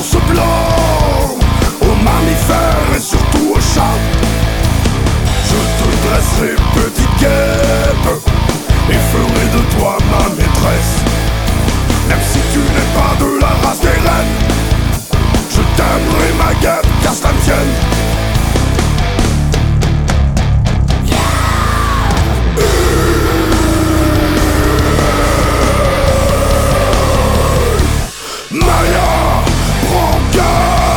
l'ours blanc, aux mammifères et surtout aux chats. Je te dresserai petite guêpe et ferai de toi ma maîtresse. Même si tu n'es pas de la race des reines, je t'aimerai ma guêpe qu'à cela ne tienne. Maya, prends garde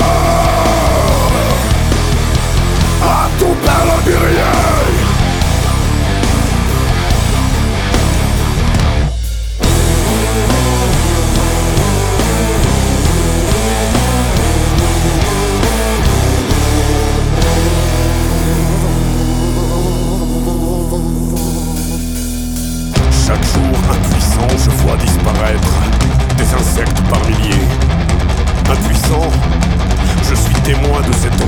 à ton père l'empirier. Chaque jour impuissant, je vois disparaître des insectes par milliers. Impuissant, je suis témoin de cette